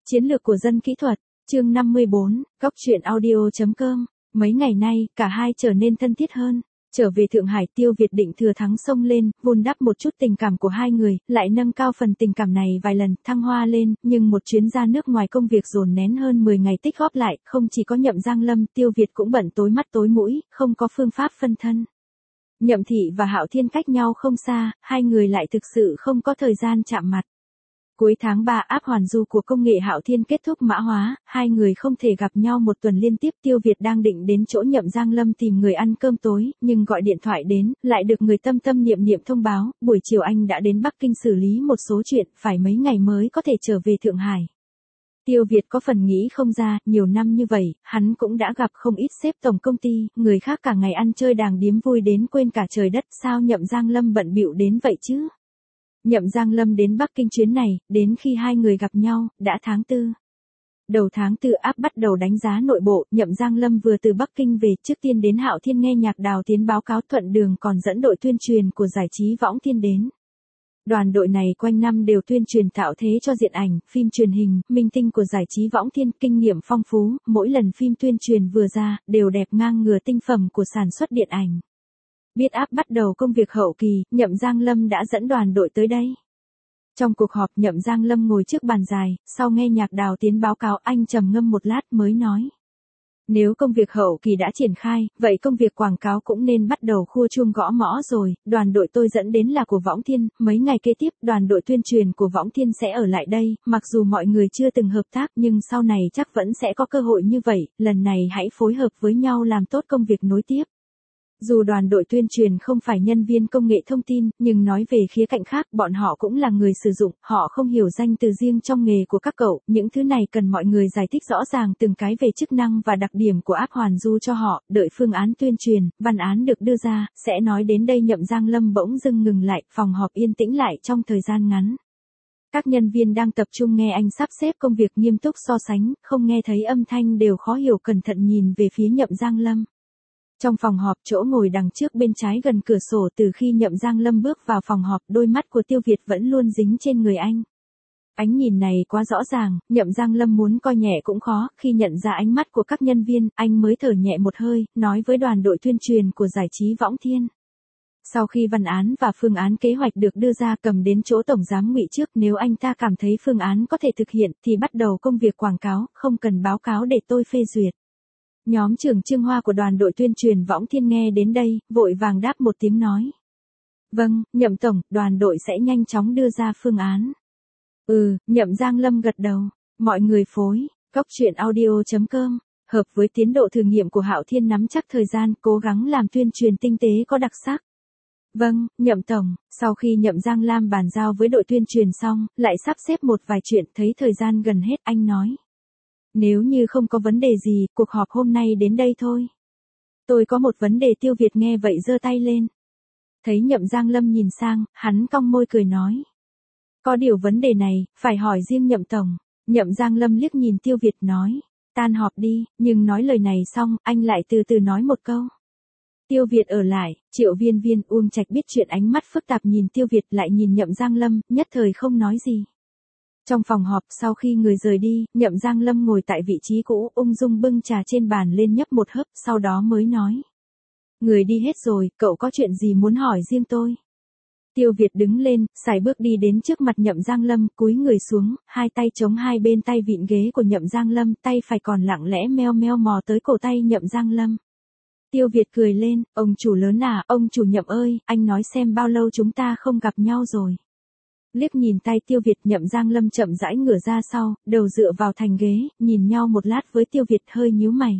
Chiến lược của dân kỹ thuật, chương 54, góc truyện audio.com. Mấy ngày nay, cả hai trở nên thân thiết hơn. Trở về Thượng Hải, Tiêu Việt định thừa thắng xông lên, vun đắp một chút tình cảm của hai người, lại nâng cao phần tình cảm này vài lần, thăng hoa lên, nhưng một chuyến ra nước ngoài công việc dồn nén hơn 10 ngày tích góp lại, không chỉ có Nhậm Giang Lâm, Tiêu Việt cũng bận tối mắt tối mũi, không có phương pháp phân thân. Nhậm Thị và Hạo Thiên cách nhau không xa, hai người lại thực sự không có thời gian chạm mặt. Cuối tháng 3 app hoàn du của công nghệ Hạo Thiên kết thúc mã hóa, hai người không thể gặp nhau một tuần liên tiếp. Tiêu Việt đang định đến chỗ Nhậm Giang Lâm tìm người ăn cơm tối, nhưng gọi điện thoại đến, lại được người tâm tâm niệm niệm thông báo, buổi chiều anh đã đến Bắc Kinh xử lý một số chuyện, phải mấy ngày mới có thể trở về Thượng Hải. Tiêu Việt có phần nghĩ không ra, nhiều năm như vậy, hắn cũng đã gặp không ít sếp tổng công ty, người khác cả ngày ăn chơi đàng điếm vui đến quên cả trời đất, sao Nhậm Giang Lâm bận bịu đến vậy chứ? Nhậm Giang Lâm đến Bắc Kinh chuyến này, đến khi hai người gặp nhau, đã tháng 4. Đầu tháng 4 app bắt đầu đánh giá nội bộ, Nhậm Giang Lâm vừa từ Bắc Kinh về, trước tiên đến Hạo Thiên nghe nhạc Đào Tiến báo cáo, thuận đường còn dẫn đội tuyên truyền của giải trí Võng Thiên đến. Đoàn đội này quanh năm đều tuyên truyền tạo thế cho diện ảnh, phim truyền hình, minh tinh của giải trí Võng Thiên, kinh nghiệm phong phú, mỗi lần phim tuyên truyền vừa ra, đều đẹp ngang ngửa tinh phẩm của sản xuất điện ảnh. Biết app bắt đầu công việc hậu kỳ, Nhậm Giang Lâm đã dẫn đoàn đội tới đây. Trong cuộc họp, Nhậm Giang Lâm ngồi trước bàn dài, sau nghe nhạc Đào Tiến báo cáo, anh trầm ngâm một lát mới nói. Nếu công việc hậu kỳ đã triển khai, vậy công việc quảng cáo cũng nên bắt đầu khua chuông gõ mõ rồi. Đoàn đội tôi dẫn đến là của Võng Thiên, mấy ngày kế tiếp đoàn đội tuyên truyền của Võng Thiên sẽ ở lại đây, mặc dù mọi người chưa từng hợp tác nhưng sau này chắc vẫn sẽ có cơ hội như vậy, lần này hãy phối hợp với nhau làm tốt công việc nối tiếp. Dù đoàn đội tuyên truyền không phải nhân viên công nghệ thông tin, nhưng nói về khía cạnh khác, bọn họ cũng là người sử dụng, họ không hiểu danh từ riêng trong nghề của các cậu, những thứ này cần mọi người giải thích rõ ràng từng cái về chức năng và đặc điểm của app hoàn du cho họ, đợi phương án tuyên truyền, văn án được đưa ra, sẽ nói đến đây Nhậm Giang Lâm bỗng dưng ngừng lại, phòng họp yên tĩnh lại trong thời gian ngắn. Các nhân viên đang tập trung nghe anh sắp xếp công việc nghiêm túc so sánh, không nghe thấy âm thanh đều khó hiểu cẩn thận nhìn về phía Nhậm Giang Lâm. Trong phòng họp, chỗ ngồi đằng trước bên trái gần cửa sổ, từ khi Nhậm Giang Lâm bước vào phòng họp, đôi mắt của Tiêu Việt vẫn luôn dính trên người anh. Ánh nhìn này quá rõ ràng, Nhậm Giang Lâm muốn coi nhẹ cũng khó, khi nhận ra ánh mắt của các nhân viên, anh mới thở nhẹ một hơi, nói với đoàn đội tuyên truyền của giải trí Võng Thiên. Sau khi văn án và phương án kế hoạch được đưa ra, cầm đến chỗ tổng giám Ngụy trước, nếu anh ta cảm thấy phương án có thể thực hiện, thì bắt đầu công việc quảng cáo, không cần báo cáo để tôi phê duyệt. Nhóm trưởng Trương Hoa của đoàn đội tuyên truyền Võng Thiên nghe đến đây, vội vàng đáp một tiếng nói. Vâng, Nhậm tổng, đoàn đội sẽ nhanh chóng đưa ra phương án. Nhậm Giang Lâm gật đầu. Mọi người phối, góc truyện audio.com, hợp với tiến độ thử nghiệm của Hạo Thiên, nắm chắc thời gian, cố gắng làm tuyên truyền tinh tế có đặc sắc. Vâng, Nhậm tổng. Sau khi Nhậm Giang Lam bàn giao với đội tuyên truyền xong, lại sắp xếp một vài chuyện, thấy thời gian gần hết, anh nói. Nếu như không có vấn đề gì, cuộc họp hôm nay đến đây thôi. Tôi có một vấn đề. Tiêu Việt nghe vậy giơ tay lên. Thấy Nhậm Giang Lâm nhìn sang, hắn cong môi cười nói. Có điều vấn đề này, phải hỏi riêng Nhậm tổng. Nhậm Giang Lâm liếc nhìn Tiêu Việt nói. Tan họp đi, nhưng nói lời này xong, anh lại từ từ nói một câu. Tiêu Việt ở lại, Triệu Viên Viên, Uông Trạch biết chuyện, ánh mắt phức tạp nhìn Tiêu Việt lại nhìn Nhậm Giang Lâm, nhất thời không nói gì. Trong phòng họp, sau khi người rời đi, Nhậm Giang Lâm ngồi tại vị trí cũ, ung dung bưng trà trên bàn lên nhấp một hớp, sau đó mới nói. Người đi hết rồi, cậu có chuyện gì muốn hỏi riêng tôi? Tiêu Việt đứng lên, sải bước đi đến trước mặt Nhậm Giang Lâm, cúi người xuống, hai tay chống hai bên tay vịn ghế của Nhậm Giang Lâm, tay phải còn lặng lẽ meo meo mò tới cổ tay Nhậm Giang Lâm. Tiêu Việt cười lên, ông chủ lớn à, ông chủ Nhậm ơi, anh nói xem bao lâu chúng ta không gặp nhau rồi. Liếc nhìn tay Tiêu Việt, Nhậm Giang Lâm chậm rãi ngửa ra sau, đầu dựa vào thành ghế, nhìn nhau một lát với Tiêu Việt, hơi nhíu mày.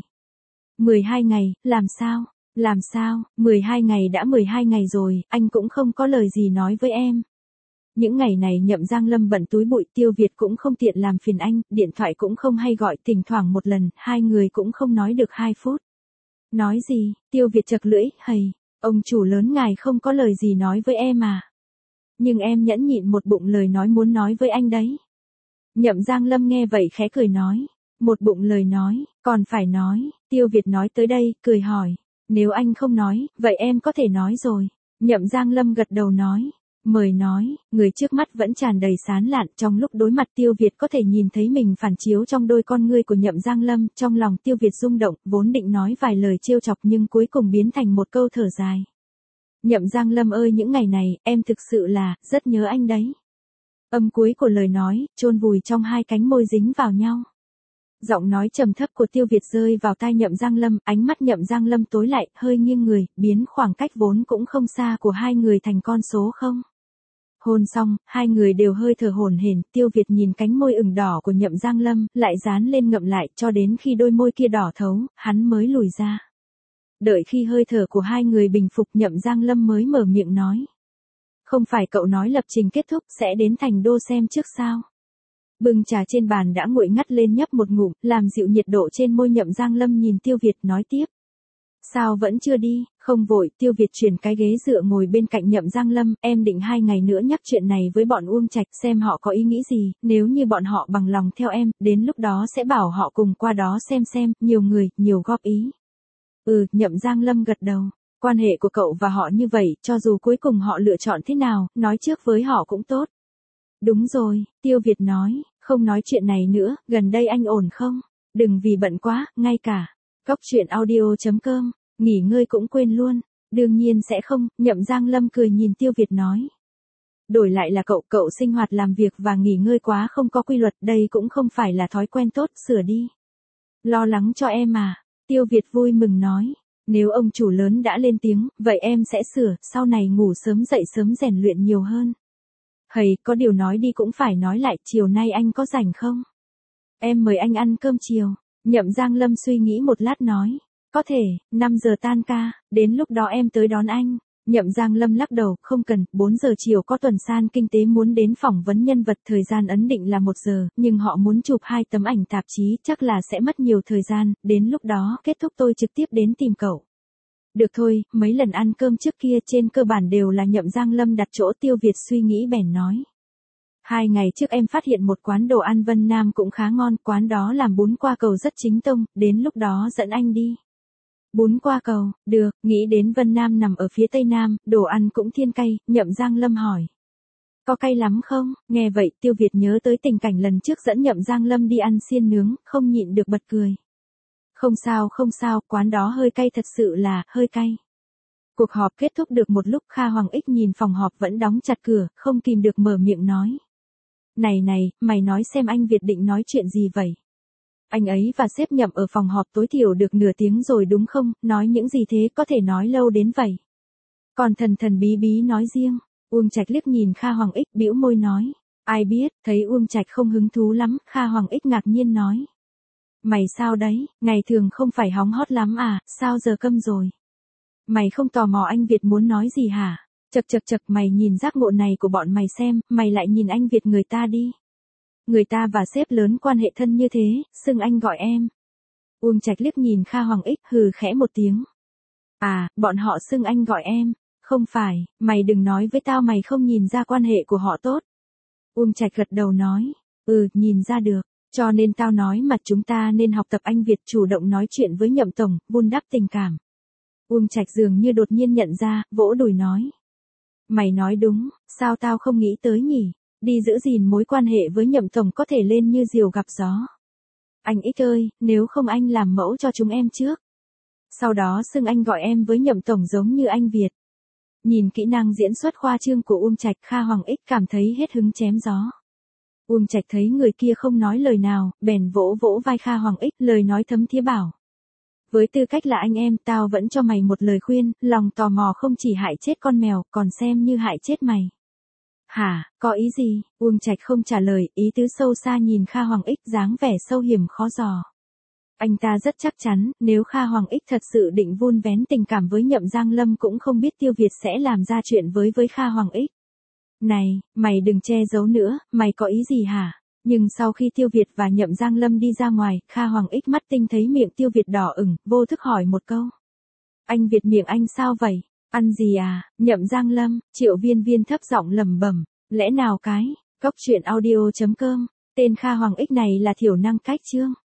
12 ngày, làm sao? Làm sao? 12 ngày đã 12 ngày rồi, anh cũng không có lời gì nói với em. Những ngày này Nhậm Giang Lâm bận túi bụi, Tiêu Việt cũng không tiện làm phiền anh, điện thoại cũng không hay gọi, thỉnh thoảng một lần, hai người cũng không nói được 2 phút. Nói gì? Tiêu Việt chật lưỡi, hầy, ông chủ lớn ngài không có lời gì nói với em à? Nhưng em nhẫn nhịn một bụng lời nói muốn nói với anh đấy. Nhậm Giang Lâm nghe vậy khẽ cười nói. Một bụng lời nói, còn phải nói. Tiêu Việt nói tới đây, cười hỏi. Nếu anh không nói, vậy em có thể nói rồi. Nhậm Giang Lâm gật đầu nói. Mời nói, người trước mắt vẫn tràn đầy sán lạn, trong lúc đối mặt Tiêu Việt có thể nhìn thấy mình phản chiếu trong đôi con ngươi của Nhậm Giang Lâm, trong lòng Tiêu Việt rung động, vốn định nói vài lời trêu chọc nhưng cuối cùng biến thành một câu thở dài. Nhậm Giang Lâm ơi, những ngày này, em thực sự là, rất nhớ anh đấy. Âm cuối của lời nói, chôn vùi trong hai cánh môi dính vào nhau. Giọng nói trầm thấp của Tiêu Việt rơi vào tai Nhậm Giang Lâm, ánh mắt Nhậm Giang Lâm tối lại, hơi nghiêng người, biến khoảng cách vốn cũng không xa của hai người thành con số không. Hôn xong, hai người đều hơi thở hổn hển, Tiêu Việt nhìn cánh môi ửng đỏ của Nhậm Giang Lâm, lại dán lên ngậm lại, cho đến khi đôi môi kia đỏ thấu, hắn mới lùi ra. Đợi khi hơi thở của hai người bình phục, Nhậm Giang Lâm mới mở miệng nói. Không phải cậu nói lập trình kết thúc sẽ đến Thành Đô xem trước sao? Bưng trà trên bàn đã nguội ngắt lên nhấp một ngụm, làm dịu nhiệt độ trên môi. Nhậm Giang Lâm nhìn Tiêu Việt nói tiếp. Sao vẫn chưa đi? Không vội, Tiêu Việt chuyển cái ghế dựa ngồi bên cạnh Nhậm Giang Lâm, em định 2 ngày nữa nhắc chuyện này với bọn Uông Trạch xem họ có ý nghĩ gì, nếu như bọn họ bằng lòng theo em, đến lúc đó sẽ bảo họ cùng qua đó xem, nhiều người, nhiều góp ý. Nhậm Giang Lâm gật đầu. Quan hệ của cậu và họ như vậy, cho dù cuối cùng họ lựa chọn thế nào, nói trước với họ cũng tốt. Đúng rồi, Tiêu Việt nói, không nói chuyện này nữa, gần đây anh ổn không? Đừng vì bận quá, ngay cả Cóc Truyện Audio.com, nghỉ ngơi cũng quên luôn. Đương nhiên sẽ không, Nhậm Giang Lâm cười nhìn Tiêu Việt nói. Đổi lại là cậu sinh hoạt làm việc và nghỉ ngơi quá không có quy luật, đây cũng không phải là thói quen tốt, sửa đi. Lo lắng cho em à? Tiêu Việt vui mừng nói. Nếu ông chủ lớn đã lên tiếng, vậy em sẽ sửa, sau này ngủ sớm dậy sớm rèn luyện nhiều hơn. Hầy, có điều nói đi cũng phải nói lại, chiều nay anh có rảnh không? Em mời anh ăn cơm chiều. Nhậm Giang Lâm suy nghĩ một lát nói. Có thể, 5 giờ tan ca, đến lúc đó em tới đón anh. Nhậm Giang Lâm lắc đầu, không cần, 4 giờ chiều có tuần san kinh tế muốn đến phỏng vấn nhân vật, thời gian ấn định là 1 giờ, nhưng họ muốn chụp 2 tấm ảnh tạp chí, chắc là sẽ mất nhiều thời gian, đến lúc đó kết thúc tôi trực tiếp đến tìm cậu. Được thôi, mấy lần ăn cơm trước kia trên cơ bản đều là Nhậm Giang Lâm đặt chỗ. Tiêu Việt suy nghĩ bèn nói. 2 ngày trước em phát hiện một quán đồ ăn Vân Nam cũng khá ngon, quán đó làm bún qua cầu rất chính tông, đến lúc đó dẫn anh đi. Bún qua cầu, được, nghĩ đến Vân Nam nằm ở phía tây nam, đồ ăn cũng thiên cay, Nhậm Giang Lâm hỏi. Có cay lắm không? Nghe vậy Tiêu Việt nhớ tới tình cảnh lần trước dẫn Nhậm Giang Lâm đi ăn xiên nướng, không nhịn được bật cười. Không sao, quán đó hơi cay, thật sự là, hơi cay. Cuộc họp kết thúc được một lúc, Kha Hoàng Ích nhìn phòng họp vẫn đóng chặt cửa, không kìm được mở miệng nói. Này, mày nói xem anh Việt định nói chuyện gì vậy? Anh ấy và sếp Nhậm ở phòng họp tối thiểu được nửa tiếng rồi đúng không, nói những gì thế có thể nói lâu đến vậy. Còn thần bí bí nói riêng, Uông Trạch liếc nhìn Kha Hoàng Ích bĩu môi nói. Ai biết, thấy Uông Trạch không hứng thú lắm, Kha Hoàng Ích ngạc nhiên nói. Mày sao đấy, ngày thường không phải hóng hot lắm à, sao giờ câm rồi? Mày không tò mò anh Việt muốn nói gì hả? Chật, mày nhìn giác ngộ này của bọn mày xem, mày lại nhìn anh Việt người ta đi. Người ta và sếp lớn quan hệ thân như thế, xưng anh gọi em. Uông Trạch liếc nhìn Kha Hoàng Ích, hừ khẽ một tiếng. À, bọn họ xưng anh gọi em. Không phải, mày đừng nói với tao mày không nhìn ra quan hệ của họ tốt. Uông Trạch gật đầu nói. Nhìn ra được. Cho nên tao nói mà chúng ta nên học tập anh Việt chủ động nói chuyện với Nhậm tổng, vun đắp tình cảm. Uông Trạch dường như đột nhiên nhận ra, vỗ đùi nói. Mày nói đúng, sao tao không nghĩ tới nhỉ? Đi giữ gìn mối quan hệ với Nhậm tổng có thể lên như diều gặp gió. Anh Ích ơi, nếu không anh làm mẫu cho chúng em trước. Sau đó xưng anh gọi em với Nhậm tổng giống như anh Việt. Nhìn kỹ năng diễn xuất khoa trương của Uông Trạch, Kha Hoàng Ích cảm thấy hết hứng chém gió. Uông Trạch thấy người kia không nói lời nào, bèn vỗ vai Kha Hoàng Ích, lời nói thấm thía bảo. Với tư cách là anh em, tao vẫn cho mày một lời khuyên, lòng tò mò không chỉ hại chết con mèo, còn xem như hại chết mày. Hả, có ý gì? Uông Trạch không trả lời, ý tứ sâu xa nhìn Kha Hoàng Ích dáng vẻ sâu hiểm khó dò. Anh ta rất chắc chắn, nếu Kha Hoàng Ích thật sự định vun vén tình cảm với Nhậm Giang Lâm cũng không biết Tiêu Việt sẽ làm ra chuyện với Kha Hoàng Ích. Này, mày đừng che giấu nữa, mày có ý gì hả? Nhưng sau khi Tiêu Việt và Nhậm Giang Lâm đi ra ngoài, Kha Hoàng Ích mắt tinh thấy miệng Tiêu Việt đỏ ửng, vô thức hỏi một câu. Anh Việt miệng anh sao vậy? Ăn gì à? Nhậm Giang Lâm, Triệu Viên thấp giọng lẩm bẩm, lẽ nào cái, Cóc Truyện Audio.com, tên Kha Hoàng Ích này là thiểu năng cách chương.